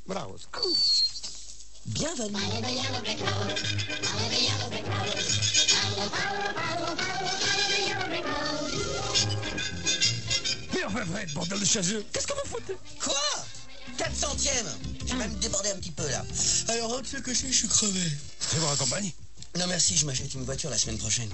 Bravo. Bienvenue. Mais enfin, Fred, bordel de chaseux, qu'est-ce que vous foutez? Quoi? 400e. J'ai même débordé un petit peu là. Alors, tu sais que je suis crevé. Je vous raccompagne. Non merci, je m'achète une voiture la semaine prochaine.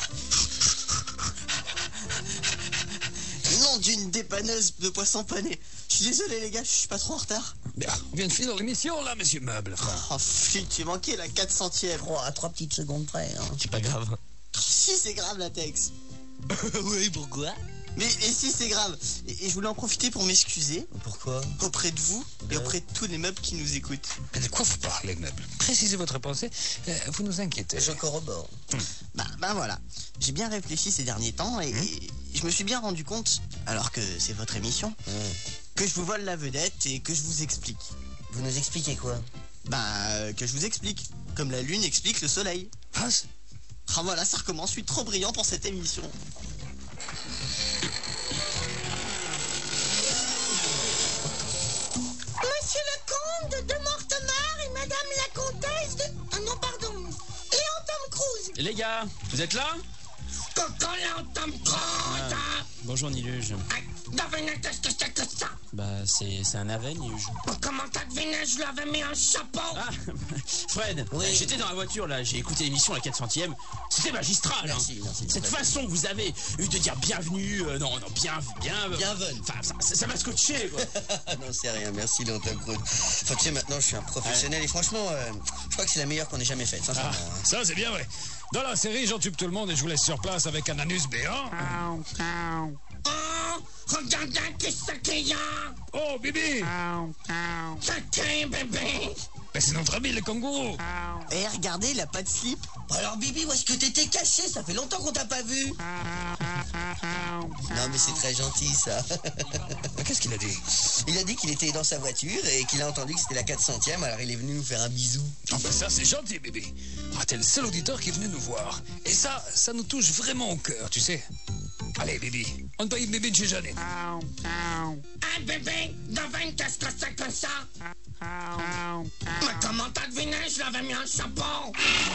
Nom d'une dépanneuse de poissons panés. Je suis désolé les gars, je suis pas trop en retard. Bien, on vient de finir l'émission là, monsieur Meuble. Oh flûte, tu manqué la 400e. Oh, à 3 petites secondes près. Hein. C'est pas grave. Si c'est grave latex. Oui, pourquoi? Mais si c'est grave. Et je voulais en profiter pour m'excuser. Pourquoi? Auprès de vous et auprès de tous les meubles qui nous écoutent. Mais de quoi vous parlez, Meuble? Précisez votre pensée, vous nous inquiétez. Je corrobore. Ben voilà. J'ai bien réfléchi ces derniers temps et je me suis bien rendu compte, alors que c'est votre émission, que je vous vole la vedette et que je vous explique. Vous nous expliquez quoi? Que je vous explique. Comme la lune explique le soleil. Ah, Ah voilà, ça recommence. Je suis trop brillant pour cette émission. Monsieur le comte de Mortemart et madame la comtesse de... Ah non, pardon. Léon Tom Cruise. Les gars, vous êtes là? Coco Léon Tom Cruise. Bonjour Niluge. Devinez qu'est-ce que c'est que ça? Bah c'est un navet Niluge. Comment t'as deviné? Je lui avais mis un chapeau. Ah Fred, Oui. j'étais dans la voiture là, j'ai écouté l'émission la 400e. C'était magistral. Merci, merci. Cette façon que vous avez eu de dire bienvenue, Bienvenue. Enfin, ça m'a scotché quoi. Non, c'est rien. Merci, Léon Tom Cruise. Enfin, tu sais, maintenant, je suis un professionnel et franchement, je crois que c'est la meilleure qu'on ait jamais faite, sincèrement. hein. ça c'est bien vrai. Dans la série, j'entube tout le monde et je vous laisse sur place avec un anus béant. Oh, regardez qui c'est qu'il y a. Oh, Bibi! C'est qui, bébé? Ben, c'est notre ami le kangourou. Eh, regardez, il a pas de slip. Alors, Bibi, où est-ce que t'étais caché? Ça fait longtemps qu'on t'a pas vu. Non, mais c'est très gentil, ça. Ben, qu'est-ce qu'il a dit? Il a dit qu'il était dans sa voiture et qu'il a entendu que c'était la 400e, alors il est venu nous faire un bisou. Ah ben ça c'est gentil, Bibi. Ah, t'es le seul auditeur qui est venu nous voir. Et ça nous touche vraiment au cœur, tu sais. Allez, Bibi, on paye Bibi de chez Janine. Ah, bébé, devine qu'est-ce que c'est que ça? Mais comment t'as deviné? Je lui avais mis un chapeau.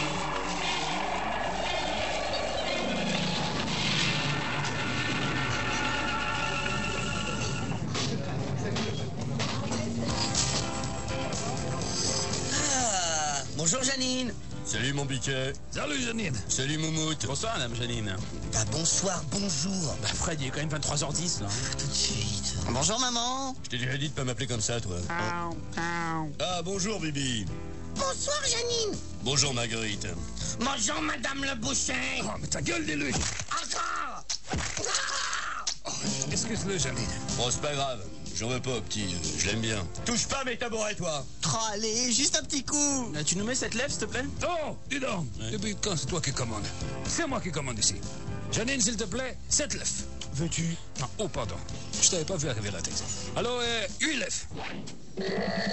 Ah, bonjour Janine. Salut mon biquet. Salut, Janine. Salut Moumoute. Bonsoir madame Janine. Ah, bonsoir, bonjour. Bah Fred, il est quand même 23h10 là. Tout de suite. Bonjour maman. Je t'ai déjà dit de pas m'appeler comme ça, toi. Ah, bonjour Bibi. Bonsoir, Janine. Bonjour Marguerite. Bonjour, madame le boucher. Oh, mais ta gueule, dis-lui. Encore. Ah. Oh, excuse-le, Janine. Bon, c'est pas grave. J'en veux pas, petit. Je l'aime bien. Touche pas mes tabourets, toi. Oh, allez, juste un petit coup. Tu nous mets cette lèvre s'il te plaît? Oh, dis donc. Depuis quand c'est toi qui commandes? C'est moi qui commande ici. Janine, s'il te plaît, 7 lèvres. Veux-tu? Non, oh, pardon. Je t'avais pas vu arriver la tête. Alors, 8 lèvres.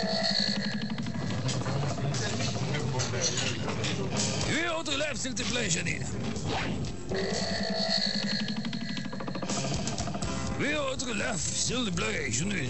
8 autres lèvres, s'il te plaît, Janine. 8 autres lèvres, s'il te plaît, Janine.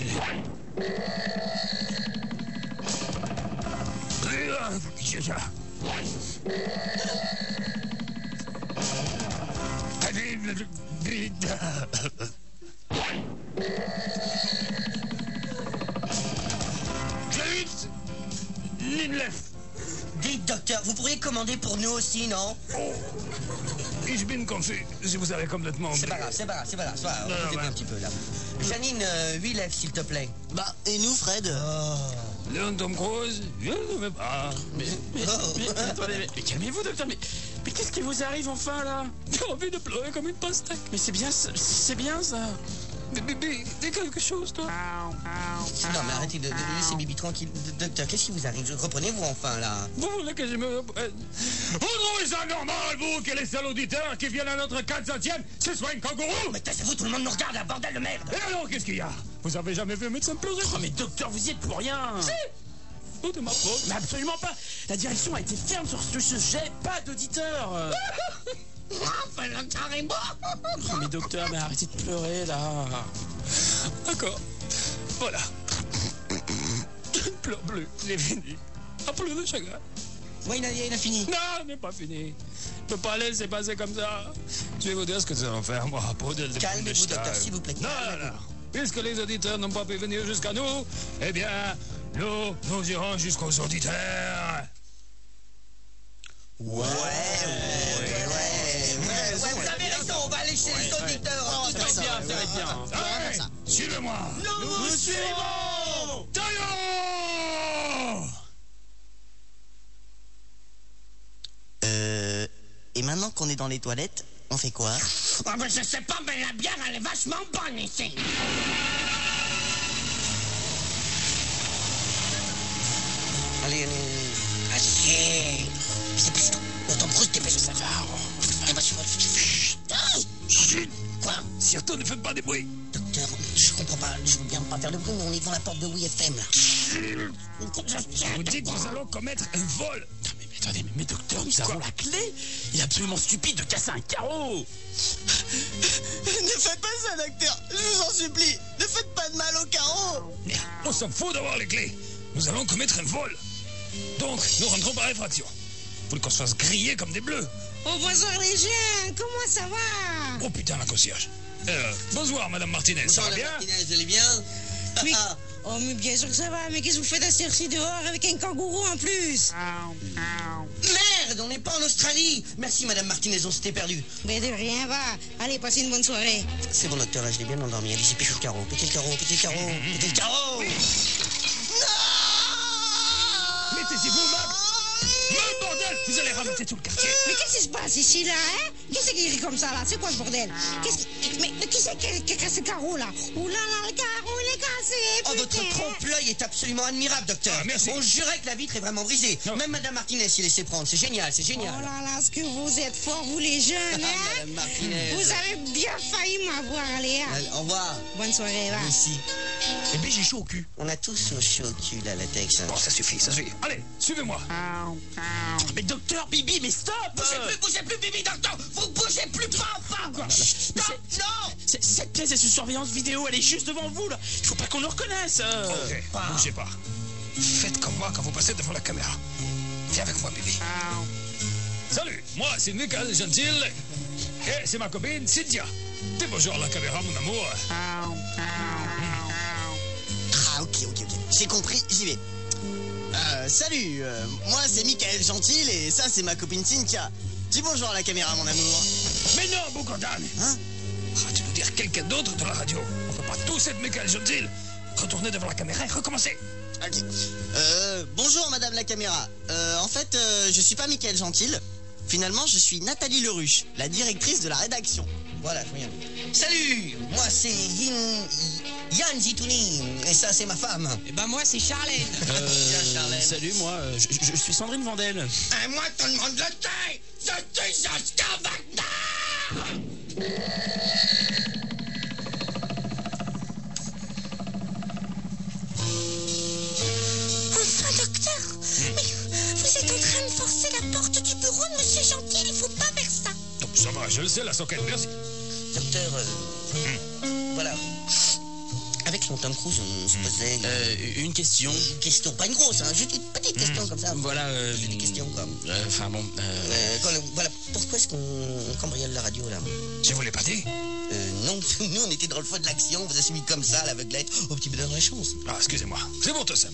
Dites, docteur, vous pourriez commander pour nous aussi, non? Ich bin confus. Si vous avez complètement C'est oublié. pas grave, c'est pas grave, c'est pas grave. Non, Occupez ouais. un petit peu, là. Janine, 8 lèvres, s'il te plaît. Bah, et nous, Fred? Léon Tom Cruise, je ne veux pas. Attendez, mais calmez-vous docteur, mais qu'est-ce qui vous arrive enfin là? J'ai envie de pleurer comme une pastèque. Mais c'est bien ça. Mais Bibi, dis quelque chose, toi. Non, mais arrêtez de laisser Bibi tranquille. Docteur, qu'est-ce qui vous arrive? Reprenez-vous enfin, là. Vous voulez que je me reprenne? Vous trouvez ça normal, vous, que les seuls auditeurs qui viennent à notre 400e, ce soit une kangourou? Mais taisez-vous, tout le monde nous regarde, là, bordel de merde. Et alors, qu'est-ce qu'il y a? Vous avez jamais vu un médecin pleurer? Oh mais docteur, vous y êtes pour rien. Tout de ma faute. Mais absolument pas. La direction a été ferme sur ce sujet, pas d'auditeurs. Enfin, le carrément. Oh mais docteur, mais arrêtez de pleurer là. D'accord. Voilà. pleure plus, c'est fini. Ah, plus de chagrin. Oui, il a fini. Non, il n'est pas fini. Je ne peux pas laisser passer comme ça. Je vais vous dire ce que nous allons faire, moi, pour de Calmez-vous, docteur, s'il vous plaît. Non. Puisque les auditeurs n'ont pas pu venir jusqu'à nous, eh bien, nous irons jusqu'aux auditeurs. Ouais, vous avez raison, on va aller chez les auditeurs. Ça va être bien. Allez, suivez-moi. Nous vous suivons. Et maintenant qu'on est dans les toilettes, on fait quoi? Ah ben je sais pas, mais la bière elle est vachement bonne ici. Allez. Allez. Dépêche-toi. Notre Bruce, dépêche-toi. Ça va. Chut. Quoi? Surtout, ne faites pas de bruit. Docteur, je comprends pas. Je veux bien pas faire de bruit, mais on est devant la porte de WFM là. Vous dites que nous allons commettre un vol. Non, mais attendez, mais docteur, nous avons la clé. Il est absolument stupide de casser un carreau. Ne faites pas ça, docteur. Je vous en supplie. Ne faites pas de mal au carreau. On s'en fout d'avoir les clés. Nous allons commettre un vol. Donc, nous rentrons par effraction. Vous voulez qu'on se fasse griller comme des bleus? Oh, bonsoir les jeunes, comment ça va? Oh putain, la concierge. Bonsoir, Madame Martinez, ça va bien? Martinez, vous allez bien? Oui. Oh, mais bien sûr que ça va, mais qu'est-ce que vous faites à cette heure-ci dehors avec un kangourou en plus? Merde, on n'est pas en Australie. Merci, Madame Martinez, on s'était perdu. Mais de rien, va. Allez, passez une bonne soirée. C'est bon, docteur, là, je l'ai bien endormi. Allez-y, pétez le carreau, pétez le carreau, pétez le carreau, pétez le carreau. Mettez-y-vous, Mac. Le bordel! Vous allez ramasser tout le quartier. Mais qu'est-ce qui se passe ici, là, hein? Qui c'est qui rit comme ça, là? C'est quoi ce bordel? Mais qui c'est qui a cassé le carreau, là? Ouh là là, le carreau, il est cassé, Oh, votre putain. trompe-l'œil est absolument admirable, docteur. Ah, merci. On jurait que la vitre est vraiment brisée. Non. Même Madame Martinez s'y laissait prendre. C'est génial, c'est Oh génial. là là, ce que vous êtes forts, vous les jeunes, hein? Madame Martinez. Vous avez bien failli m'avoir, allez, hein? Au revoir. Bonne soirée, va. Ici. Eh bien, j'ai chaud au cul. On a tous nos cheveux au cul, là, latex. Bon, ça suffit, ça suffit. Allez, suivez-moi. Mais docteur, Bibi, mais stop! Bougez plus, Bibi, docteur. Vous bougez plus, pas enfin. Stop, non. Cette pièce est sous surveillance vidéo, elle est juste devant vous, là. Il faut pas qu'on nous reconnaisse. Ok, bougez pas. Faites comme moi quand vous passez devant la caméra. Viens avec moi, bébé. Salut, moi c'est Michael Gentil. Et c'est ma copine Cynthia. Dis bonjour à la caméra, mon amour. Ah, ok. J'ai compris, j'y vais. Salut, moi c'est Michael Gentil et ça c'est ma copine Cynthia. Dis bonjour à la caméra, mon amour. Mais non, Boucandan. Hein? Tu nous dire quelqu'un d'autre de la radio. On peut pas tous être Michael Gentil. Retournez devant la caméra et recommencez. Ok. Bonjour madame la caméra. En fait, je suis pas Michael Gentil. Finalement, je suis Nathalie Leruche, la directrice de la rédaction. Voilà, je viens. Salut, moi c'est Yann Zitouni, et ça c'est ma femme. Et ben moi, c'est Charlène. Salut, moi, je suis Sandrine Vandel. Et moi, tout le monde le sait. Je suis Josquin Wagner. Enfin, docteur, mais vous êtes en train de forcer la porte du bureau de Monsieur Gentil, il faut pas faire ça. Donc ça va, je le sais, la soquette, merci. Docteur, voilà. Avec son Tom Cruise, on se posait Une question. une question, pas une grosse, hein, juste une petite question comme ça. Voilà. J'ai des questions quoi. Enfin bon. Voilà, pourquoi est-ce qu'on cambriole la radio là? Je vous l'ai pas dit. Non, nous on était dans le feu de l'action, on vous a suivi comme ça, à l'aveuglette, au petit peu de la chance. Ah, excusez-moi. C'est pour tout simple.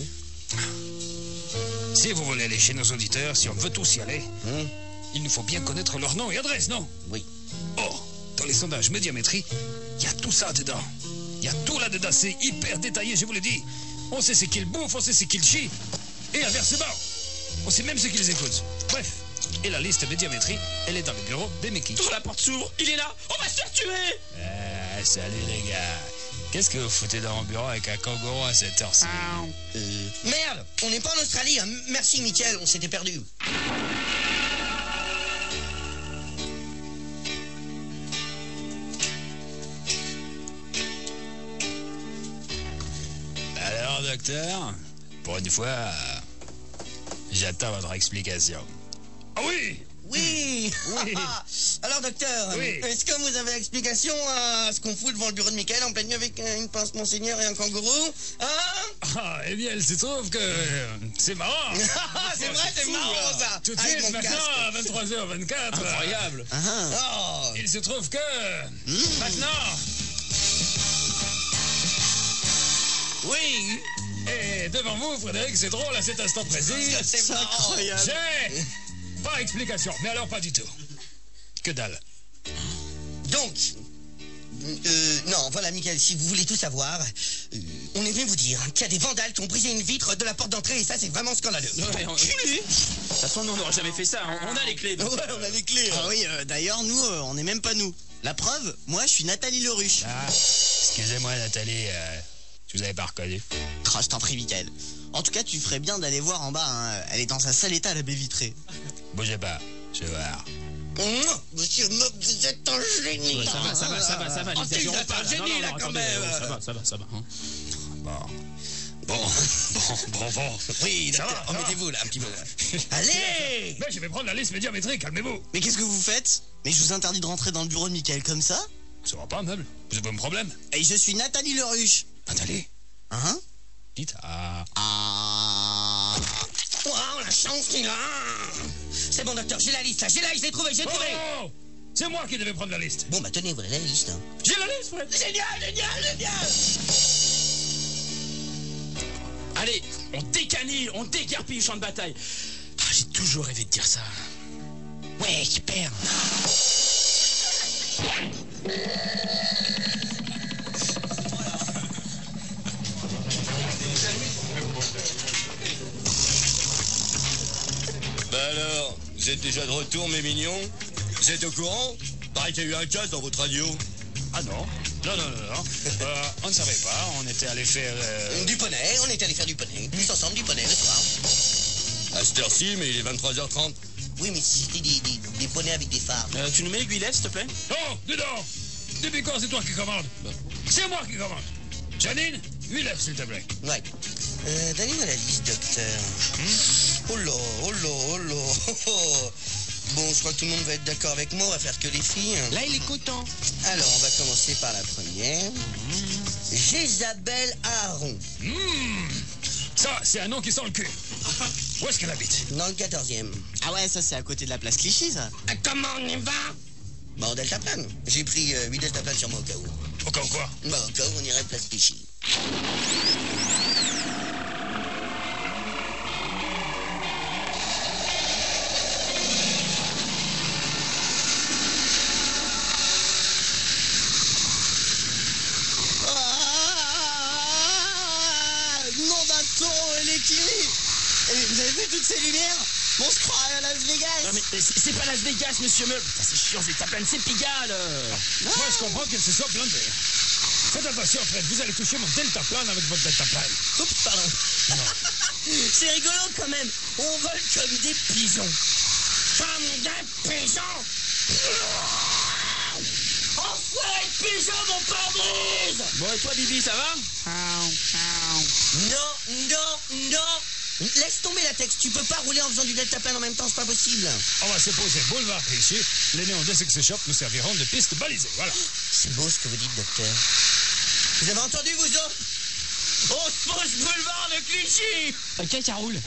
Si vous voulez aller chez nos auditeurs, si on veut tous y aller, il nous faut bien connaître leur nom et adresse, non? Oui. Or, dans les sondages Médiamétrie, il y a tout ça dedans. Il y a tout là-dedans, c'est hyper détaillé, je vous le dis. On sait ce qu'ils bouffent, on sait ce qu'ils chient. Et inversement, on sait même ce qu'ils écoutent. Bref, et la liste Médiamétrie, elle est dans le bureau des Mickey. Tourne la porte s'ouvre, il est là, on va se faire tuer! Salut les gars. Qu'est-ce que vous foutez dans mon bureau avec un kangourou à cette heure-ci? Merde, on n'est pas en Australie, hein. Merci Mickaël, on s'était perdu. Alors, docteur, pour une fois, j'attends votre explication. Ah oui, Oui. Oui. Alors, docteur, Oui. est-ce que vous avez explication à ce qu'on fout devant le bureau de Michael en pleine nuit avec une pince monseigneur et un kangourou? Hein? Ah, eh bien, il se trouve que c'est marrant. C'est vrai, c'est marrant, ça. Tout de Avec suite, mon maintenant, à casque. 23h24. Incroyable. Oh. Il se trouve que maintenant, Oui. et devant vous, Frédéric, c'est drôle à cet instant précis. C'est incroyable. J'ai pas explication, mais alors pas du tout. Que dalle. Donc, non, voilà, Michael, si vous voulez tout savoir, on est venu vous dire qu'il y a des vandales qui ont brisé une vitre de la porte d'entrée et ça, c'est vraiment scandaleux. Ouais, de toute façon, nous, on n'aurait jamais fait ça. On a les clés. donc. Ouais, on a les clés. Ah oui, d'ailleurs, nous, on n'est même pas nous. La preuve, moi, je suis Nathalie Leruche. Ah, excusez-moi, Nathalie, je vous avais pas reconnu. Oh, je t'en prie, Michael. En tout cas, tu ferais bien d'aller voir en bas. Hein. Elle est dans un sale état, la baie vitrée. Bougez pas, je vais voir. Monsieur Mob, vous êtes un génie. Ouais, ça va. Oh, c'est n'exagérons un pas. génie, Non, là, quand attendez, même. Ça va. Hein. Bon. Oui, Ça docteur, va, ça va. remettez-vous là, un petit peu. Allez. Mais je vais prendre la liste médiamétrique, calmez-vous. Mais qu'est-ce que vous faites? Mais je vous interdis de rentrer dans le bureau de Michael comme ça. Ça va pas, meuble. Vous avez un problème? Et je suis Nathalie Leruche. Nathalie, Hein? dites ah. Ah. Wow, la chance qu'il a. C'est bon, docteur, j'ai la liste là, je l'ai trouvé. Oh, c'est moi qui devais prendre la liste. Bon, bah tenez, voilà la liste. Hein. J'ai la liste, Fred. Génial. Allez, on décanille, on déguerpille le champ de bataille. Ah, j'ai toujours rêvé de dire ça. Ouais, super. Bah alors, vous êtes déjà de retour, mes mignons? Vous êtes au courant? Pareil qu'il y a eu un casse dans votre radio. Ah non. On ne savait pas, on était allé faire... Du poney, on était allé faire du poney. Tous ensemble, du poney le soir. À cette heure-ci, mais il est 23h30. Oui, mais c'était des poneys avec des phares. Tu nous mets l'aiguillette, s'il te plaît? Oh, dis donc. Depuis quand c'est toi qui commande? C'est moi qui commande. Janine, 8 lèvres, s'il te plaît. Ouais. Donnez-moi la liste, docteur. Oh là. Bon, je crois que tout le monde va être d'accord avec moi, on va faire que les filles. Là, il est content. Alors, on va commencer par la première. Jézabel Aaron, Ça, c'est un nom qui sent le cul. Où est-ce qu'elle habite? dans le 14e. Ah ouais, ça c'est à côté de la place Clichy, ça. Comment on y va? Bah, en deltaplane. J'ai pris 8 deltaplanes sur moi au cas où. Au cas où quoi? Bah, au cas où on irait place Clichy. Nom d'un taureau électrique. Vous avez vu toutes ces lumières? On se croirait à Las Vegas. Non, mais c'est pas Las Vegas, monsieur Meuble. Putain, c'est chiant, c'est plein, c'est Pigalle. Moi, je comprends qu'elle se soit plantée. Faites attention, Fred, vous allez toucher mon deltaplane avec votre deltaplane. Oups, pardon. C'est rigolo quand même. On vole comme des pigeons. Comme des pigeons. Enfoiré de pigeons, mon pare-brise. Bon, et toi, Bibi, ça va? Non. Laisse tomber la texte. Tu peux pas rouler en faisant du deltaplane en même temps, c'est pas possible. On va se poser boulevard Clichy. Les néons de Sex Shop nous serviront de piste balisée. Voilà. C'est beau ce que vous dites, docteur. Vous avez entendu, vous autres? On se pose boulevard de Clichy. Ok, ça roule.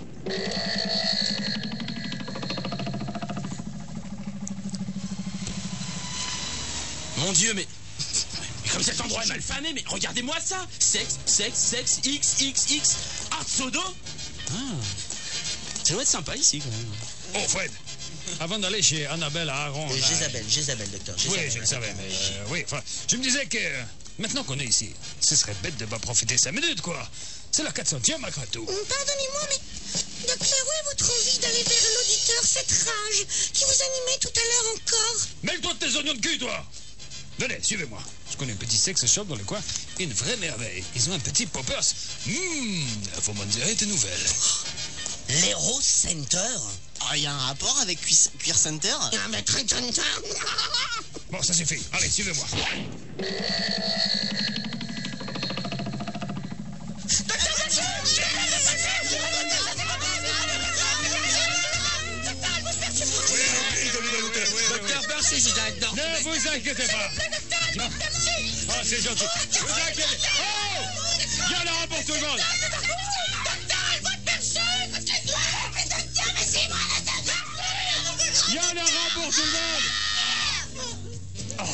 Mon Dieu, mais comme cet endroit est mal famé, mais regardez-moi ça. Sexe, X. Art Sodo. Ah, ça doit être sympa ici, quand même. Oh, Fred, avant d'aller chez Annabelle à Aaron... là- Jézabel, docteur. Oui, Jézabel. je le savais, mais... oui, enfin, je me disais que... maintenant qu'on est ici, ce serait bête de pas profiter 5 minutes, quoi. C'est la 400e, malgré tout. Pardonnez-moi, mais... Docteur, où est votre envie d'aller vers l'auditeur, cette rage qui vous animait tout à l'heure encore? Mêle-toi de tes oignons de cul, toi. Venez, suivez-moi. Je connais un petit sex shop dans le coin. Une vraie merveille. Ils ont un petit poppers. Faut m'en dire des nouvelles. L'Hero Center. Ah, il y a un rapport avec Queer Center? Avec Richard. Bon, ça suffit. Allez, suivez-moi. perché j'adore. Ne vous inquiétez pas. Oh, c'est gentil. Vous inquiétez. Oh, il y en aura pour tout le monde. Il y en aura pour tout le monde. Oh.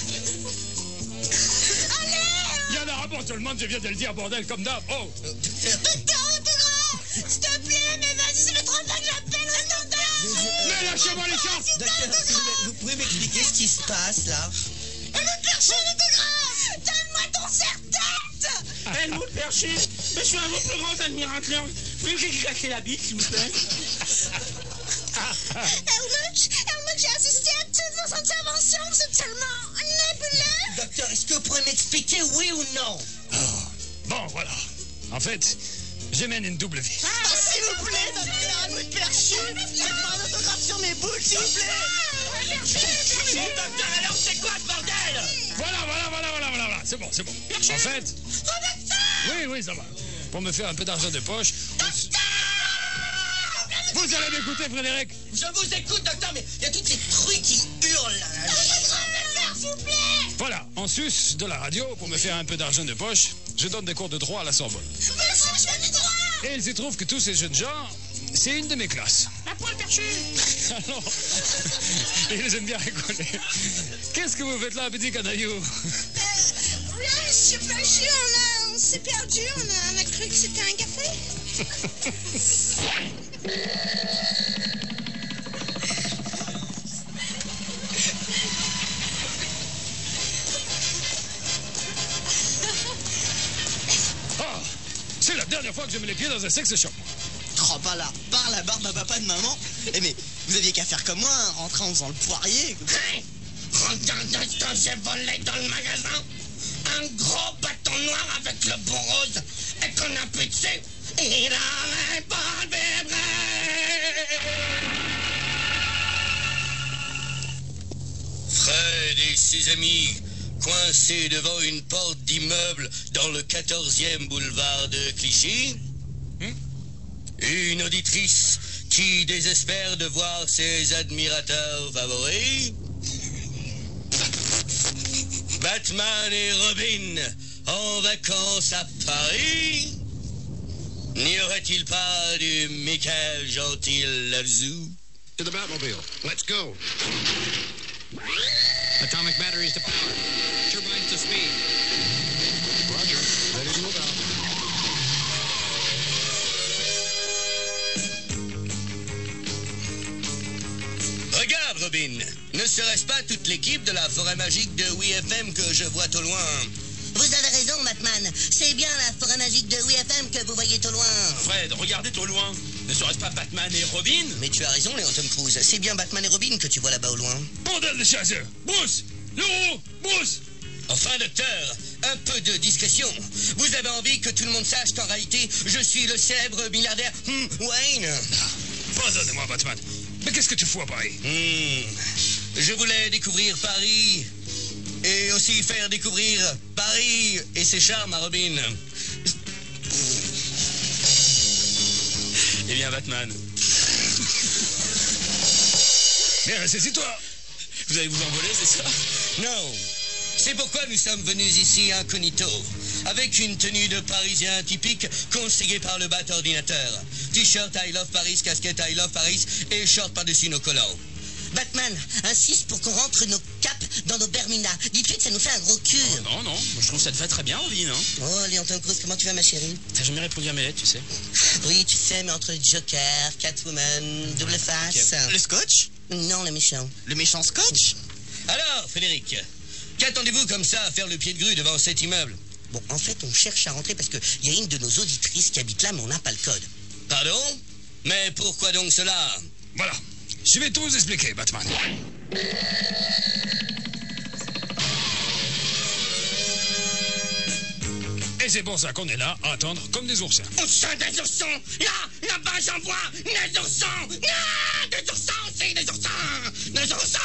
Il y en aura pour tout le monde, je viens de le dire, bordel, comme d'hab. Oh. Docteur Autographe, s'il te plaît, mais vas-y, ça fait 30 ans que j'appelle le docteur. Mais lâchez-moi les chats. Docteur, vous pouvez m'expliquer ce qui se passe là? Le perché l'autographe, donne-moi ton serre-tête. Elle vous le perché. Mais je suis un de vos plus grands admirateurs. Vous pouvez me cacher la bite, s'il vous plaît? Helmut, j'ai assisté à toutes vos interventions, vous êtes tellement nébuleux. Docteur, est-ce que vous pourrez m'expliquer oui ou non? Oh. Bon, voilà. En fait, je mène une double vie. S'il vous plaît, docteur, Helmut Perchu, faites-moi un autographe sur mes boules, s'il vous plaît. Bon, docteur, alors c'est quoi ce bordel? Voilà. C'est bon. En fait... Oui, ça va. Pour me faire un peu d'argent de poche... Vous allez m'écouter, Frédéric? Je vous écoute, docteur, mais il y a tous ces trucs qui hurlent là. S'il vous plaît. Voilà, en sus de la radio, pour me faire un peu d'argent de poche, je donne des cours de droit à la Sorbonne. Merci, je fais du droit. Et il se trouve que tous ces jeunes gens, c'est une de mes classes. La poêle perchée. Alors, ils aiment bien rigoler. Qu'est-ce que vous faites là, petit canaillou? Rien, monsieur Perchu, on s'est perdu, on a cru que c'était un café. Ah, c'est la dernière fois que je mets les pieds dans un sex shop. Oh, pas là, par la barbe à papa de maman. Eh mais, vous aviez qu'à faire comme moi, hein, rentrer en faisant le poirier. Regardez ce que j'ai volé dans le magasin. Un gros bâton noir avec le beau rose. Et qu'on a pitché. Il n'arrête pas de vibrer. Fred et ses amis, coincés devant une porte d'immeuble dans le 14e boulevard de Clichy. Une auditrice qui désespère de voir ses admirateurs favoris. Batman et Robin en vacances à Paris. N'y aurait-il pas du Michael Gentil là-dessous? To the Batmobile. Let's go. Atomic batteries to power. Turbines to speed. Roger. Ready to move out. Regarde, Robin. Ne serait-ce pas toute l'équipe de la forêt magique de WeFM que je vois au loin? Vous avez raison, Batman. C'est bien la forêt magique de WeFM que vous voyez au loin. Fred, regardez au loin. Ne serait-ce pas Batman et Robin? Mais tu as raison, Léon Tom Cruise. C'est bien Batman et Robin que tu vois là-bas au loin. Bordel de chasseurs! Bruce! L'euro! Bruce! Enfin, docteur, un peu de discrétion. Vous avez envie que tout le monde sache qu'en réalité, je suis le célèbre milliardaire Wayne? Pardonnez-moi, Batman. Mais qu'est-ce que tu fous à Paris? Je voulais découvrir Paris et aussi faire découvrir Paris et ses charmes à Robin. Eh bien, Batman, Mais ressaisis-toi! vous allez vous envoler, c'est ça? Non, c'est pourquoi nous sommes venus ici incognito, avec une tenue de Parisien typique conseillée par le bat ordinateur. T-shirt I love Paris, casquette I love Paris et short par-dessus nos collants. Batman, insiste pour qu'on rentre nos capes dans nos Bermudas. Dis-tu que ça nous fait un gros cul. Non, moi, je trouve que ça te va très bien, Robin. Hein. Oh, Léon Tom Cruise, comment tu vas, ma chérie? T'as jamais répondu à mes lettres, tu sais. Oui, tu sais, mais entre Joker, Catwoman, Double Face... Le scotch? Non, le méchant. Le méchant scotch? Alors, Frédéric, qu'attendez-vous comme ça à faire le pied de grue devant cet immeuble? Bon, en fait, on cherche à rentrer parce qu'il y a une de nos auditrices qui habite là, mais on n'a pas le code. Pardon? Mais pourquoi donc cela? Voilà. Je vais tout vous expliquer, Batman. Et c'est pour ça qu'on est là, à attendre comme des oursins. Au sein des oursons. Là-bas, j'en vois des oursons. Ah, des oursons, c'est des oursins. Des oursins.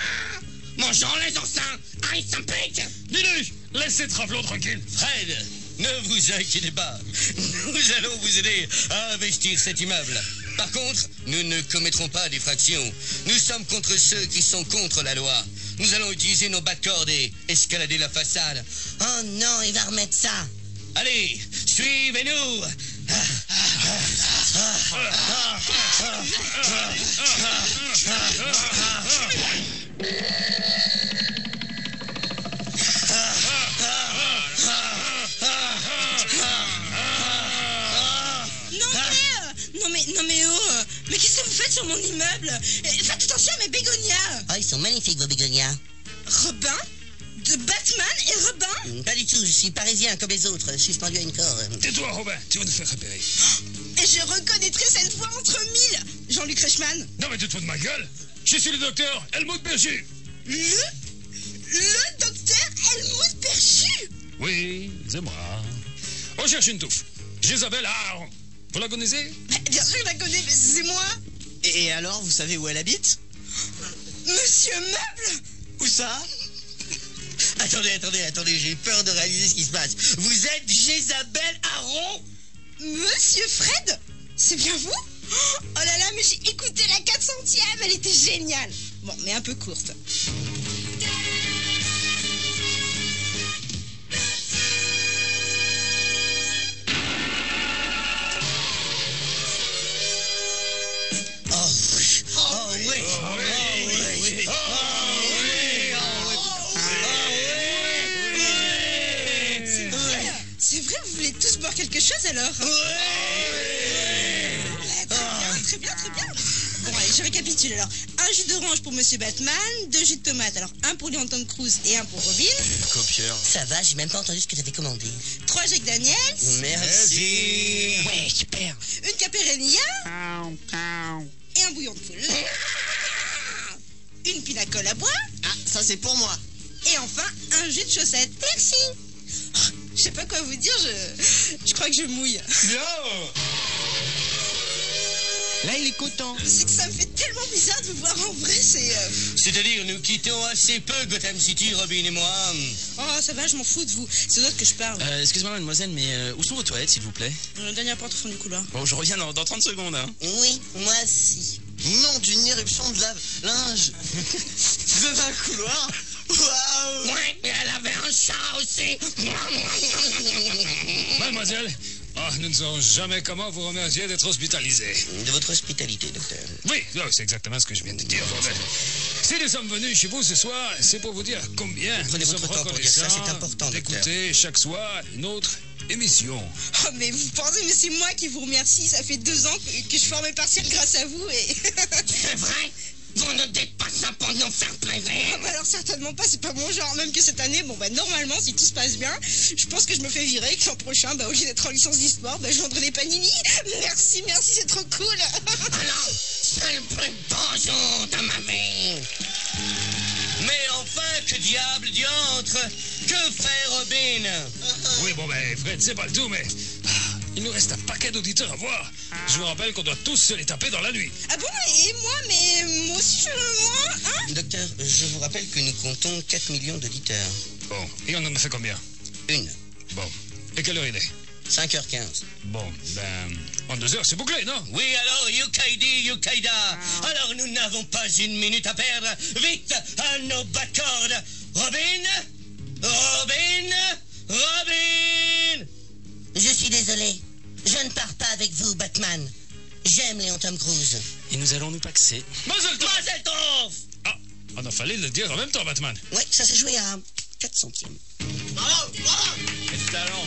Bonjour, les oursins. Ah, ils s'en piquent. Dis-lui, laissez Travlon tranquille. Fred, ne vous inquiétez pas. Nous allons vous aider à investir cet immeuble. Par contre, nous ne commettrons pas d'effraction. Nous sommes contre ceux qui sont contre la loi. Nous allons utiliser nos bas de corde et escalader la façade. Oh non, il va remettre ça. Allez, suivez-nous. Non mais mais qu'est-ce que vous faites sur mon immeuble? Faites attention à mes bégonias. Oh, ils sont magnifiques, vos bégonias. Robin? De Batman et Robin? Pas du tout, je suis parisien comme les autres, suspendu à une corde. Tais-toi, Robin, tu vas nous faire repérer. Et je reconnaîtrai cette voix entre mille. Jean-Luc Reichmann. Non, mais tu te fous de ma gueule. Je suis le docteur Helmut Berger. Le docteur Helmut Berger? Oui, c'est moi. On cherche une touffe. Jésabelle Aaron. Vous la connaissez? Bien sûr, je la connais, mais c'est moi. Et alors, vous savez où elle habite? Monsieur Meuble? Où ça? Attendez, j'ai peur de réaliser ce qui se passe. Vous êtes Jésabelle Aaron? Monsieur Fred? C'est bien vous? Oh là là, mais j'ai écouté la 400e, elle était géniale. Bon, mais un peu courte. C'est vrai, vous voulez tous boire quelque chose alors? Très bien. Bon, allez, je récapitule alors. Un jus d'orange pour Monsieur Batman, 2 jus de tomate. Alors, un pour Léon Tom Cruise et un pour Robin. Copieur. Ça va, j'ai même pas entendu ce que t'avais commandé. 3 Jack Daniels. Merci. Ouais, super. Une Caperennia. Et un bouillon de poule. Une pinacole à bois. Ah, ça c'est pour moi. Et enfin, un jus de chaussettes. Merci. Oh, je sais pas quoi vous dire, je crois que je mouille. Non. Là, il est content. C'est que ça me fait tellement bizarre de vous voir en vrai, c'est... C'est-à-dire, nous quittons assez peu Gotham City, Robin et moi. Oh, ça va, je m'en fous de vous. C'est d'autres que je parle. Excusez-moi, mademoiselle, mais où sont vos toilettes, s'il vous plaît? Dernière porte au fond du couloir. Bon, je reviens dans 30 secondes, hein. Oui, moi aussi. Nom d'une éruption de lave-linge. Dans un couloir. Waouh. Ouais, et elle avait un chat aussi. Mademoiselle, nous ne saurons jamais comment vous remercier d'être hospitalisé. De votre hospitalité, docteur. Oui, c'est exactement ce que je viens de dire, bordel. Si nous sommes venus chez vous ce soir, c'est pour vous dire combien Prenez nous votre sommes temps pour dire ça, reconnaissants c'est important, d'écouter chaque soir notre émission. Oh, mais vous pensez, mais c'est moi qui vous remercie. Ça fait 2 ans que je forme partiel grâce à vous et... C'est vrai? Vous ne dites pas ça pour nous faire plaisir. Ah bah alors certainement pas, c'est pas mon genre. Même que cette année, bon bah normalement, si tout se passe bien, je pense que je me fais virer et que l'an prochain, bah au lieu d'être en licence d'e-sport, bah je vendrai des panini. Merci, c'est trop cool. Alors, c'est le plus beau jour de ma vie. Mais enfin, que diable diantre, que fait Robin? Oui, bon, Fred, c'est pas le tout, mais il nous reste un paquet d'auditeurs à voir. Je vous rappelle qu'on doit tous se les taper dans la nuit. Ah bon, et moi, mais moi aussi, hein? Docteur, je vous rappelle que nous comptons 4 millions d'auditeurs. Bon, et on en a fait combien? Une. Bon, et quelle heure il est? 5h15. Bon, en 2 heures, c'est bouclé, non? Oui, alors, Yukaida. Alors, nous n'avons pas une minute à perdre. Vite, à nos bas de corde. Robin. Je suis désolé. Je ne pars pas avec vous, Batman. J'aime Léon Tom Cruise. Et nous allons nous paxer. Mazel tov. Ah, on a fallu le dire en même temps, Batman. Ouais, ça s'est joué à 4 centièmes. Bravo. Quel talent.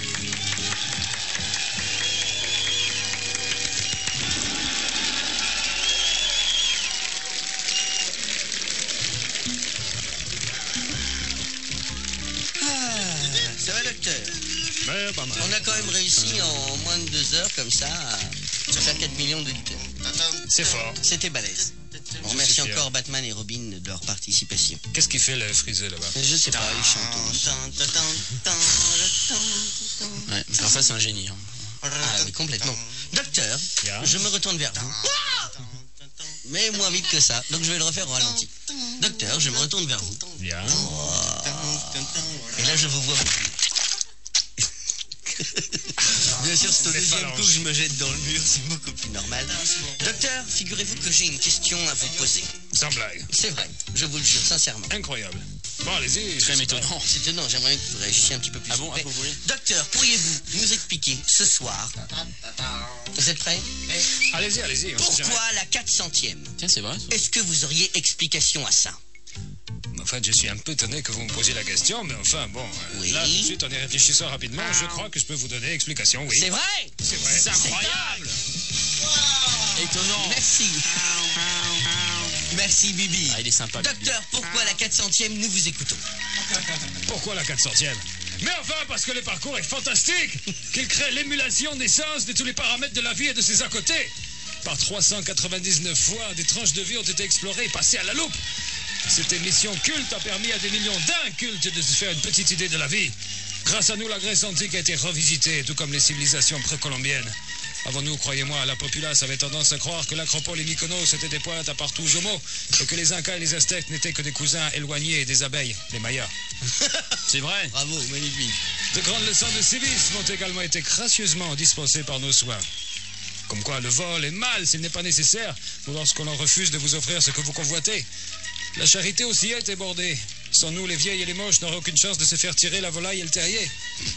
Ça va, docteur? Mais pas mal. On a quand même réussi en moins de 2 heures, comme ça, à faire 4 millions d'auditeurs. C'est fort. C'était balèze. On remercie encore Batman et Robin de leur participation. Qu'est-ce qu'il fait, le frisé, là-bas? Je sais pas, ils chantent tous. Ouais, alors ça, c'est un génie. Hein. Ah, mais complètement. Docteur, Yeah. je me retourne vers vous. Mais moins vite que ça, donc je vais le refaire au ralenti. Docteur, je me retourne vers vous. Bien. Et là, je vous vois. Bien sûr, c'est au Les deuxième phalanges. coup que je me jette dans le mur, c'est beaucoup plus normal. Docteur, figurez-vous que j'ai une question à vous poser. Sans blague. C'est vrai, je vous le jure sincèrement. Incroyable. Bon, allez-y. Très étonnant. C'est étonnant, j'aimerais que vous réagissiez un petit peu plus. Ah bon, s'il ah vous bon, plaît. oui. Docteur, pourriez-vous nous expliquer ce soir, vous êtes prêts? Allez-y, allez-y. on sait jamais. Pourquoi la 400e? Tiens, c'est vrai. Est-ce que vous auriez explication à ça? Enfin, je suis un peu étonné que vous me posiez la question, mais enfin, bon. Oui. Là, tout de suite, en y réfléchissant rapidement, je crois que je peux vous donner explication, oui. C'est vrai? C'est vrai. C'est incroyable. Étonnant. Merci. Merci Bibi. Ah, il est sympa, Bibi. Docteur, pourquoi la 400e nous vous écoutons? Pourquoi la 400e? Mais enfin, parce que le parcours est fantastique, qu'il crée l'émulation naissance de tous les paramètres de la vie et de ses à côté. Par 399 fois, des tranches de vie ont été explorées et passées à la loupe. Cette émission culte a permis à des millions d'incultes de se faire une petite idée de la vie. Grâce à nous, la Grèce antique a été revisitée, tout comme les civilisations précolombiennes. Avant nous, croyez-moi, la populace avait tendance à croire que l'Acropole et Mykonos étaient des pointes à partout Jomo, et que les Incas et les Aztèques n'étaient que des cousins éloignés des abeilles, les Mayas. C'est vrai. Bravo, magnifique. De grandes leçons de civisme ont également été gracieusement dispensées par nos soins. Comme quoi, le vol est mal s'il n'est pas nécessaire, ou lorsqu'on en refuse de vous offrir ce que vous convoitez. La charité aussi est débordée. Sans nous, les vieilles et les moches n'auraient aucune chance de se faire tirer la volaille et le terrier.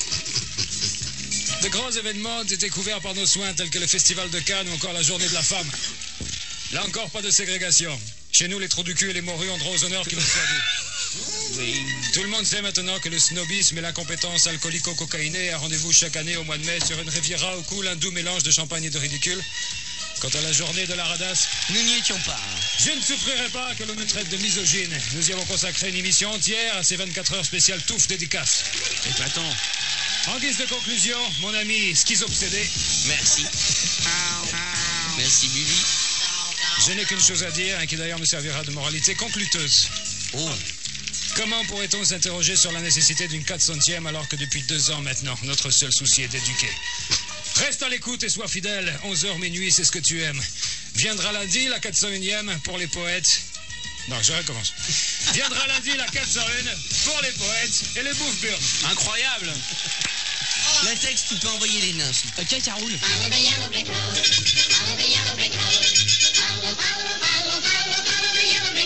De grands événements ont été couverts par nos soins, tels que le Festival de Cannes ou encore la Journée de la Femme. Là encore, pas de ségrégation. Chez nous, les trous du cul et les morues ont droit aux honneurs qui leur sont dus. Oui. Tout le monde sait maintenant que le snobisme et l'incompétence alcoolico-cocaïnée a rendez-vous chaque année au mois de mai sur une Riviera où coule un doux mélange de champagne et de ridicule. Quant à la journée de la radasse, Nous n'y étions pas. je ne souffrirai pas que l'on nous traite de misogyne. Nous y avons consacré une émission entière à ces 24 heures spéciales touffe dédicace. Épatant. En guise de conclusion, mon ami schizobsédé, Merci. Merci Bibi. je n'ai qu'une chose à dire, et qui d'ailleurs me servira de moralité concluteuse. Oh, Comment pourrait-on s'interroger sur la nécessité d'une 400e alors que depuis 2 ans maintenant, notre seul souci est d'éduquer? Reste à l'écoute et sois fidèle. 11h minuit, c'est ce que tu aimes. Viendra lundi la 401e pour les poètes. Non, je recommence. Viendra lundi la 401 pour les poètes et les bouffes burnes. Incroyable. Latex, tu peux envoyer les nains. Ok, ça roule. Follow the yellow brick road. Follow the yellow brick road. Follow, follow